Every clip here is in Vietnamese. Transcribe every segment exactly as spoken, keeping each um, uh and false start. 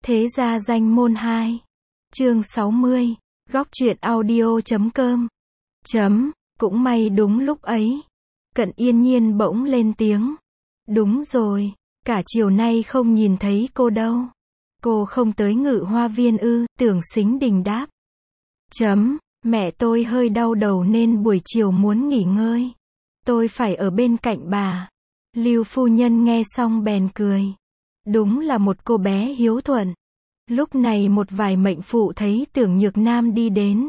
Thế gia danh môn hai. Chương sáu mươi. Góc truyện audio chấm com. Chấm. Cũng may đúng lúc ấy. Cận Yên Nhiên bỗng lên tiếng. Đúng rồi, cả chiều nay không nhìn thấy cô đâu. Cô không tới Ngự Hoa Viên ư? Tưởng Sính Đình đáp. Chấm. Mẹ tôi hơi đau đầu nên buổi chiều muốn nghỉ ngơi. Tôi phải ở bên cạnh bà. Lưu phu nhân nghe xong bèn cười. Đúng là một cô bé hiếu thuận. Lúc này một vài mệnh phụ thấy Tưởng Nhược Nam đi đến,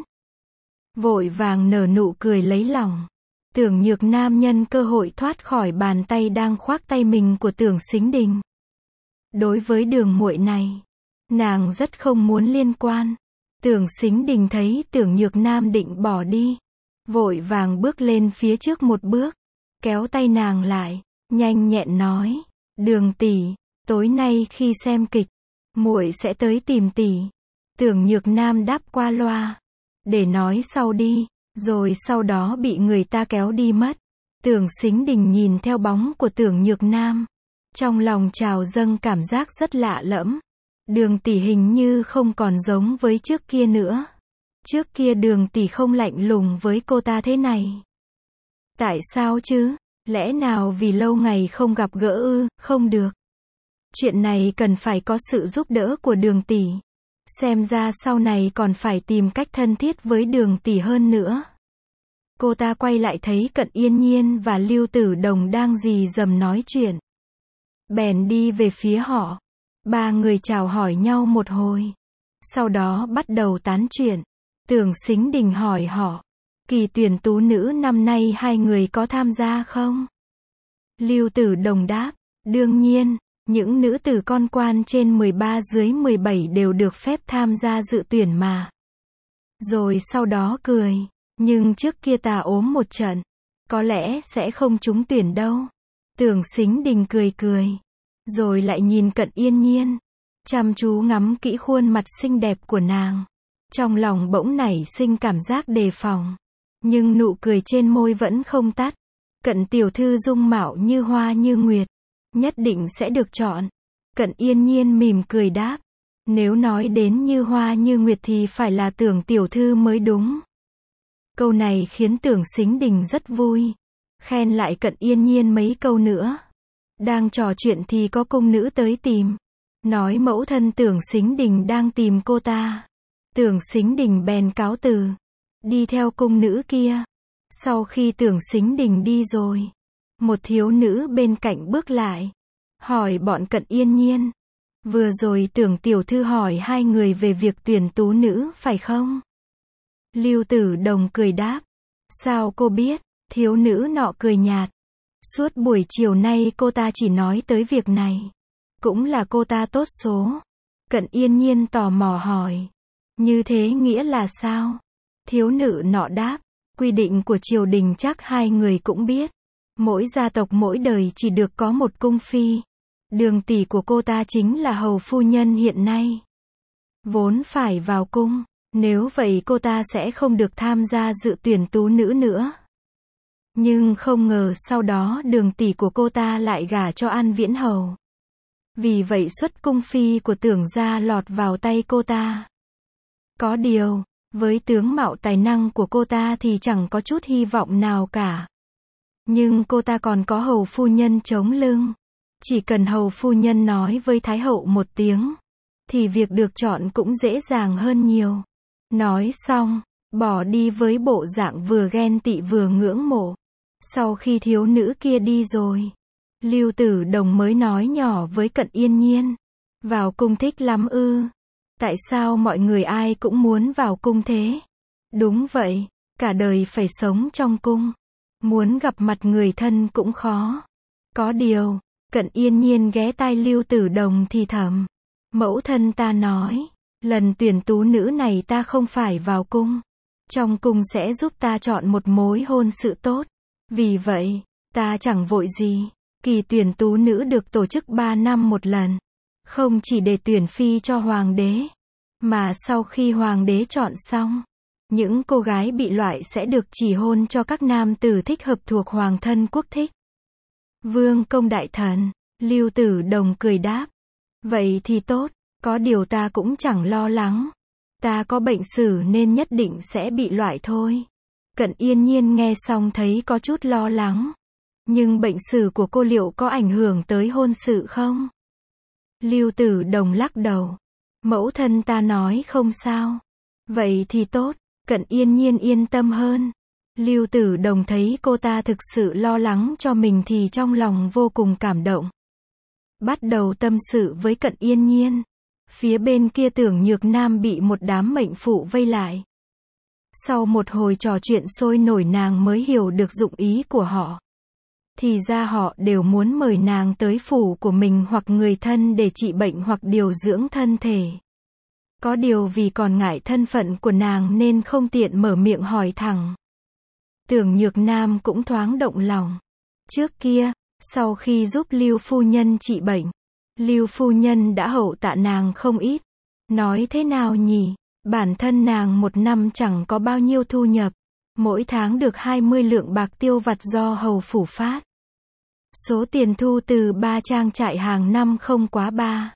vội vàng nở nụ cười lấy lòng. Tưởng Nhược Nam nhân cơ hội thoát khỏi bàn tay đang khoác tay mình của Tưởng Sính Đình. Đối với Đường muội này, nàng rất không muốn liên quan. Tưởng Sính Đình thấy Tưởng Nhược Nam định bỏ đi, vội vàng bước lên phía trước một bước, kéo tay nàng lại, nhanh nhẹn nói: "Đường tỷ, tối nay khi xem kịch, muội sẽ tới tìm tỷ." Tưởng Nhược Nam đáp qua loa: "Để nói sau đi." Rồi sau đó bị người ta kéo đi mất. Tưởng Sính Đình nhìn theo bóng của Tưởng Nhược Nam, trong lòng trào dâng cảm giác rất lạ lẫm. Đường tỷ hình như không còn giống với trước kia nữa. Trước kia Đường tỷ không lạnh lùng với cô ta thế này. Tại sao chứ? Lẽ nào vì lâu ngày không gặp gỡ ư? Không được. Chuyện này cần phải có sự giúp đỡ của Đường tỷ. Xem ra sau này còn phải tìm cách thân thiết với Đường tỷ hơn nữa. Cô ta quay lại thấy Cận Yên Nhiên và Lưu Tử Đồng đang rì rầm nói chuyện. Bèn đi về phía họ. Ba người chào hỏi nhau một hồi. Sau đó bắt đầu tán chuyện. Tưởng Sính Đình hỏi họ: "Kỳ tuyển tú nữ năm nay hai người có tham gia không?" Lưu Tử Đồng đáp: "Đương nhiên, những nữ tử con quan trên mười ba dưới mười bảy đều được phép tham gia dự tuyển mà." Rồi sau đó cười: "Nhưng trước kia ta ốm một trận, có lẽ sẽ không trúng tuyển đâu." Tưởng Sính Đình cười cười, rồi lại nhìn Cận Yên Nhiên, chăm chú ngắm kỹ khuôn mặt xinh đẹp của nàng. Trong lòng bỗng nảy sinh cảm giác đề phòng, nhưng nụ cười trên môi vẫn không tắt. Cận tiểu thư dung mạo như hoa như nguyệt, nhất định sẽ được chọn. Cận Yên Nhiên mỉm cười đáp: "Nếu nói đến như hoa như nguyệt thì phải là Tưởng tiểu thư mới đúng." Câu này khiến Tưởng Sính Đình rất vui, khen lại Cận Yên Nhiên mấy câu nữa. Đang trò chuyện thì có cung nữ tới tìm, nói mẫu thân Tưởng Sính Đình đang tìm cô ta. Tưởng Sính Đình bèn cáo từ, đi theo cung nữ kia. Sau khi Tưởng Sính Đình đi rồi, một thiếu nữ bên cạnh bước lại, hỏi bọn Cận Yên Nhiên: "Vừa rồi Tưởng tiểu thư hỏi hai người về việc tuyển tú nữ phải không?" Lưu Tử Đồng cười đáp: "Sao cô biết?" Thiếu nữ nọ cười nhạt: "Suốt buổi chiều nay cô ta chỉ nói tới việc này. Cũng là cô ta tốt số." Cận Yên Nhiên tò mò hỏi: "Như thế nghĩa là sao?" Thiếu nữ nọ đáp: "Quy định của triều đình chắc hai người cũng biết. Mỗi gia tộc mỗi đời chỉ được có một cung phi. Đường tỷ của cô ta chính là hầu phu nhân hiện nay. Vốn phải vào cung, nếu vậy cô ta sẽ không được tham gia dự tuyển tú nữ nữa. Nhưng không ngờ sau đó Đường tỷ của cô ta lại gả cho An Viễn hầu. Vì vậy xuất cung phi của Tưởng gia lọt vào tay cô ta. Có điều, với tướng mạo tài năng của cô ta thì chẳng có chút hy vọng nào cả. Nhưng cô ta còn có hầu phu nhân chống lưng. Chỉ cần hầu phu nhân nói với Thái hậu một tiếng, thì việc được chọn cũng dễ dàng hơn nhiều." Nói xong, bỏ đi với bộ dạng vừa ghen tị vừa ngưỡng mộ. Sau khi thiếu nữ kia đi rồi, Lưu Tử Đồng mới nói nhỏ với Cận Yên Nhiên: "Vào cung thích lắm ư? Tại sao mọi người ai cũng muốn vào cung thế?" "Đúng vậy, cả đời phải sống trong cung. Muốn gặp mặt người thân cũng khó." Có điều, Cận Yên Nhiên ghé tai Lưu Tử Đồng thì thầm: "Mẫu thân ta nói, lần tuyển tú nữ này ta không phải vào cung. Trong cung sẽ giúp ta chọn một mối hôn sự tốt. Vì vậy, ta chẳng vội gì. Kỳ tuyển tú nữ được tổ chức ba năm một lần. Không chỉ để tuyển phi cho hoàng đế, mà sau khi hoàng đế chọn xong, những cô gái bị loại sẽ được chỉ hôn cho các nam tử thích hợp thuộc hoàng thân quốc thích." "Vương công đại thần." Lưu Tử Đồng cười đáp: "Vậy thì tốt, Có điều ta cũng chẳng lo lắng. Ta có bệnh sử nên nhất định sẽ bị loại thôi. Cận Yên Nhiên nghe xong thấy có chút lo lắng. Nhưng bệnh sử của cô liệu có ảnh hưởng tới hôn sự không? Lưu Tử Đồng lắc đầu. Mẫu thân ta nói không sao. Vậy thì tốt, Cận Yên Nhiên yên tâm hơn. Lưu Tử Đồng thấy cô ta thực sự lo lắng cho mình thì trong lòng vô cùng cảm động. Bắt đầu tâm sự với Cận Yên Nhiên. Phía bên kia Tưởng Nhược Nam bị một đám mệnh phụ vây lại. Sau một hồi trò chuyện sôi nổi nàng mới hiểu được dụng ý của họ. Thì ra họ đều muốn mời nàng tới phủ của mình hoặc người thân để trị bệnh hoặc điều dưỡng thân thể. Có điều vì còn ngại thân phận của nàng nên không tiện mở miệng hỏi thẳng. Tưởng Nhược Nam cũng thoáng động lòng. Trước kia, sau khi giúp Lưu phu nhân trị bệnh, Lưu phu nhân đã hậu tạ nàng không ít. Nói thế nào nhỉ? Bản thân nàng một năm chẳng có bao nhiêu thu nhập. Mỗi tháng được hai mươi lượng bạc tiêu vặt do hầu phủ phát. Số tiền thu từ ba trang trại hàng năm không quá ba.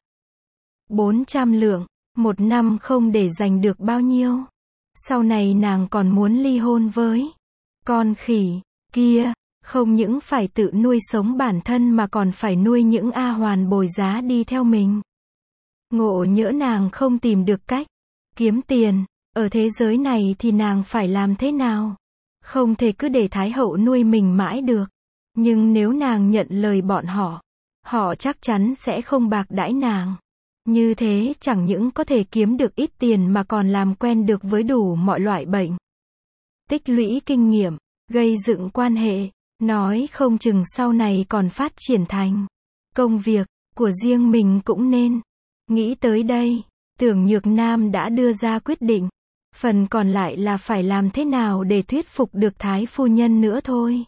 bốn trăm lượng. Một năm không để dành được bao nhiêu. Sau này nàng còn muốn ly hôn với con khỉ kia. Không những phải tự nuôi sống bản thân mà còn phải nuôi những A hoàn bồi giá đi theo mình. Ngộ nhỡ nàng không tìm được cách kiếm tiền, ở thế giới này thì nàng phải làm thế nào? Không thể cứ để Thái hậu nuôi mình mãi được. Nhưng nếu nàng nhận lời bọn họ, họ chắc chắn sẽ không bạc đãi nàng. Như thế chẳng những có thể kiếm được ít tiền mà còn làm quen được với đủ mọi loại bệnh. Tích lũy kinh nghiệm, gây dựng quan hệ, nói không chừng sau này còn phát triển thành công việc của riêng mình cũng nên. Nghĩ tới đây, Tưởng Nhược Nam đã đưa ra quyết định. Phần còn lại là phải làm thế nào để thuyết phục được Thái phu nhân nữa thôi.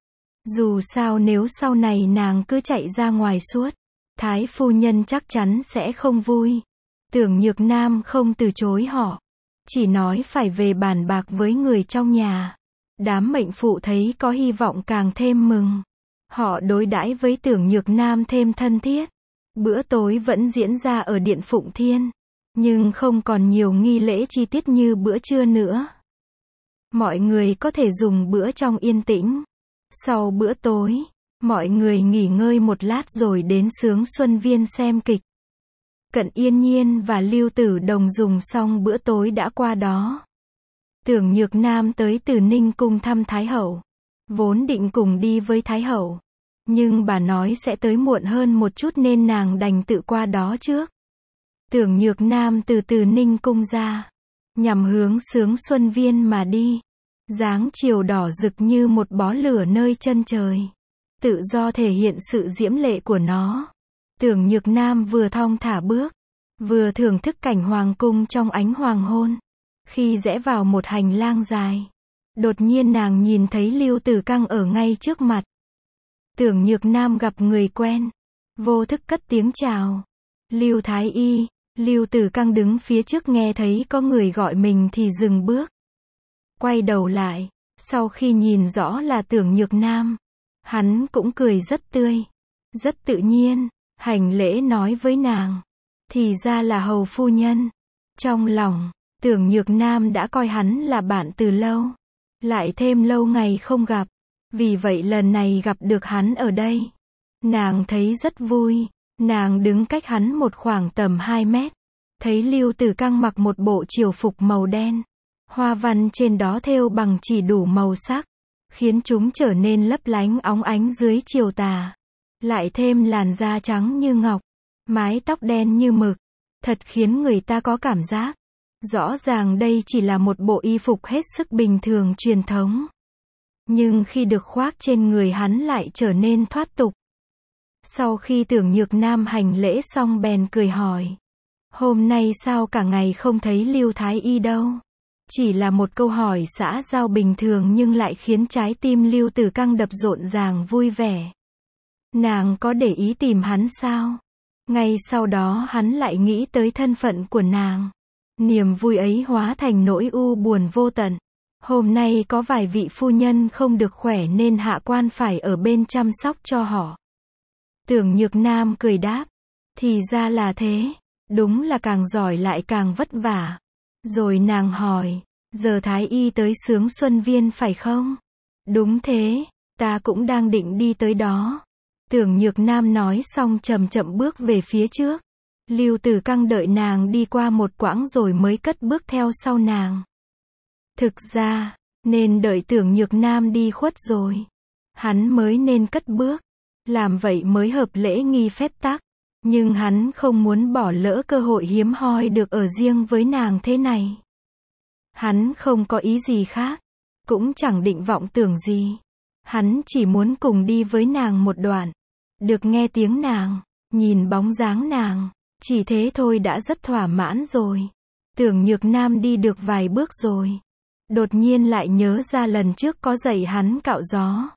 Dù sao nếu sau này nàng cứ chạy ra ngoài suốt, Thái phu nhân chắc chắn sẽ không vui. Tưởng Nhược Nam không từ chối họ, chỉ nói phải về bàn bạc với người trong nhà. Đám mệnh phụ thấy có hy vọng càng thêm mừng. Họ đối đãi với Tưởng Nhược Nam thêm thân thiết. Bữa tối vẫn diễn ra ở Điện Phụng Thiên, nhưng không còn nhiều nghi lễ chi tiết như bữa trưa nữa. Mọi người có thể dùng bữa trong yên tĩnh. Sau bữa tối, mọi người nghỉ ngơi một lát rồi đến Sướng Xuân Viên xem kịch. Cận Yên Nhiên và Lưu Tử Đồng dùng xong bữa tối đã qua đó. Tưởng Nhược Nam tới Từ Ninh cung thăm Thái hậu. Vốn định cùng đi với Thái hậu, nhưng bà nói sẽ tới muộn hơn một chút nên nàng đành tự qua đó trước. Tưởng Nhược Nam từ Từ Ninh cung ra, nhằm hướng Sướng Xuân Viên mà đi. Dáng chiều đỏ rực như một bó lửa nơi chân trời. Tự do thể hiện sự diễm lệ của nó. Tưởng Nhược Nam vừa thong thả bước, vừa thưởng thức cảnh hoàng cung trong ánh hoàng hôn. Khi rẽ vào một hành lang dài, đột nhiên nàng nhìn thấy Lưu Tử Căng ở ngay trước mặt. Tưởng Nhược Nam gặp người quen, vô thức cất tiếng chào. Lưu Thái Y. Lưu Tử Căng đứng phía trước nghe thấy có người gọi mình thì dừng bước. Quay đầu lại, sau khi nhìn rõ là Tưởng Nhược Nam, hắn cũng cười rất tươi, rất tự nhiên, hành lễ nói với nàng. Thì ra là hầu phu nhân. Trong lòng, Tưởng Nhược Nam đã coi hắn là bạn từ lâu. Lại thêm lâu ngày không gặp. Vì vậy lần này gặp được hắn ở đây, nàng thấy rất vui. Nàng đứng cách hắn một khoảng tầm hai mét. Thấy Lưu Tử Căng mặc một bộ triều phục màu đen. Hoa văn trên đó thêu bằng chỉ đủ màu sắc, khiến chúng trở nên lấp lánh óng ánh dưới chiều tà. Lại thêm làn da trắng như ngọc, mái tóc đen như mực, thật khiến người ta có cảm giác. Rõ ràng đây chỉ là một bộ y phục hết sức bình thường truyền thống. Nhưng khi được khoác trên người hắn lại trở nên thoát tục. Sau khi Tưởng Nhược Nam hành lễ xong bèn cười hỏi. Hôm nay sao cả ngày không thấy Lưu Thái Y đâu? Chỉ là một câu hỏi xã giao bình thường nhưng lại khiến trái tim Lưu Tử Căng đập rộn ràng vui vẻ. Nàng có để ý tìm hắn sao? Ngay sau đó hắn lại nghĩ tới thân phận của nàng. Niềm vui ấy hóa thành nỗi u buồn vô tận. Hôm nay có vài vị phu nhân không được khỏe nên hạ quan phải ở bên chăm sóc cho họ. Tưởng Nhược Nam cười đáp. Thì ra là thế. Đúng là càng giỏi lại càng vất vả. Rồi nàng hỏi, giờ Thái y tới Sướng Xuân Viên phải không? Đúng thế, ta cũng đang định đi tới đó. Tưởng Nhược Nam nói xong chậm chậm bước về phía trước. Lưu Tử Căng đợi nàng đi qua một quãng rồi mới cất bước theo sau nàng. Thực ra, nên đợi Tưởng Nhược Nam đi khuất rồi, hắn mới nên cất bước. Làm vậy mới hợp lễ nghi phép tắc. Nhưng hắn không muốn bỏ lỡ cơ hội hiếm hoi được ở riêng với nàng thế này. Hắn không có ý gì khác, cũng chẳng định vọng tưởng gì. Hắn chỉ muốn cùng đi với nàng một đoạn, được nghe tiếng nàng, nhìn bóng dáng nàng, chỉ thế thôi đã rất thỏa mãn rồi. Tưởng Nhược Nam đi được vài bước rồi, đột nhiên lại nhớ ra lần trước có dạy hắn cạo gió.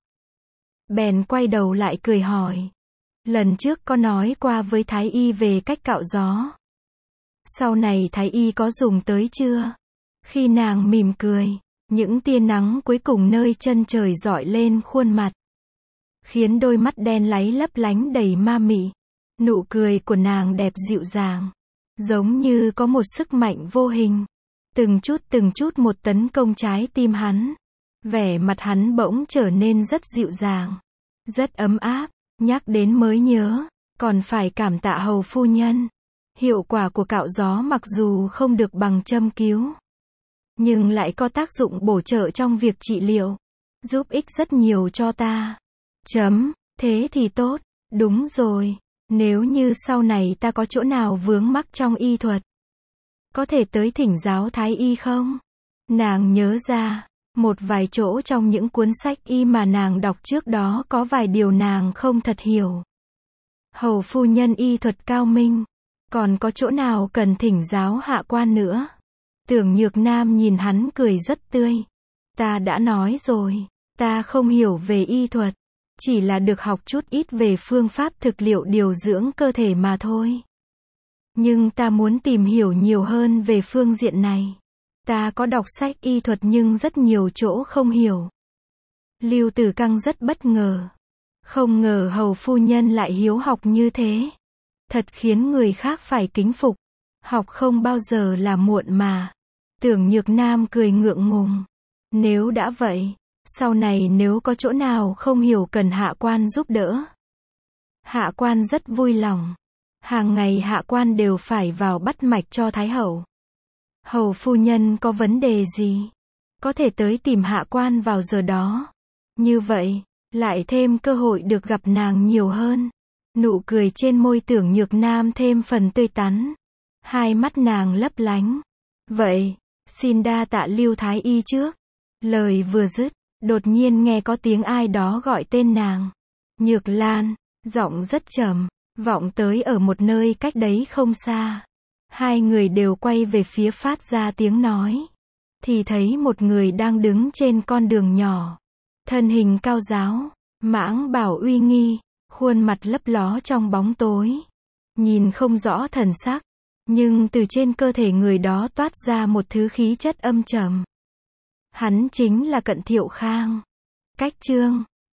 Bèn quay đầu lại cười hỏi, lần trước có nói qua với Thái y về cách cạo gió. Sau này Thái y có dùng tới chưa? Khi nàng mỉm cười, những tia nắng cuối cùng nơi chân trời rọi lên khuôn mặt, khiến đôi mắt đen láy lấp lánh đầy ma mị. Nụ cười của nàng đẹp dịu dàng, giống như có một sức mạnh vô hình, từng chút từng chút một tấn công trái tim hắn. Vẻ mặt hắn bỗng trở nên rất dịu dàng, rất ấm áp. Nhắc đến mới nhớ, còn phải cảm tạ hầu phu nhân. Hiệu quả của cạo gió mặc dù không được bằng châm cứu, nhưng lại có tác dụng bổ trợ trong việc trị liệu, giúp ích rất nhiều cho ta. Chấm, thế thì tốt, đúng rồi, nếu như sau này ta có chỗ nào vướng mắc trong y thuật, có thể tới thỉnh giáo Thái y không? Nàng nhớ ra, một vài chỗ trong những cuốn sách y mà nàng đọc trước đó có vài điều nàng không thật hiểu. Hầu phu nhân y thuật cao minh, còn có chỗ nào cần thỉnh giáo hạ quan nữa? Tưởng Nhược Nam nhìn hắn cười rất tươi. Ta đã nói rồi, ta không hiểu về y thuật, chỉ là được học chút ít về phương pháp thực liệu điều dưỡng cơ thể mà thôi. Nhưng ta muốn tìm hiểu nhiều hơn về phương diện này. Ta có đọc sách y thuật nhưng rất nhiều chỗ không hiểu. Lưu Tử Căng rất bất ngờ. Không ngờ hầu phu nhân lại hiếu học như thế. Thật khiến người khác phải kính phục. Học không bao giờ là muộn mà. Tưởng Nhược Nam cười ngượng ngùng. Nếu đã vậy, sau này nếu có chỗ nào không hiểu cần hạ quan giúp đỡ, hạ quan rất vui lòng. Hàng ngày hạ quan đều phải vào bắt mạch cho Thái hậu. Hầu phu nhân có vấn đề gì, có thể tới tìm hạ quan vào giờ đó. Như vậy, lại thêm cơ hội được gặp nàng nhiều hơn. Nụ cười trên môi Tưởng Nhược Nam thêm phần tươi tắn. Hai mắt nàng lấp lánh. Vậy, xin đa tạ Lưu Thái y trước. Lời vừa dứt, đột nhiên nghe có tiếng ai đó gọi tên nàng. Nhược Lan, giọng rất trầm, vọng tới ở một nơi cách đấy không xa. Hai người đều quay về phía phát ra tiếng nói, thì thấy một người đang đứng trên con đường nhỏ. Thân hình cao ráo, mãng bảo uy nghi, khuôn mặt lấp ló trong bóng tối. Nhìn không rõ thần sắc, nhưng từ trên cơ thể người đó toát ra một thứ khí chất âm trầm. Hắn chính là Cận Thiệu Khang. Cách chương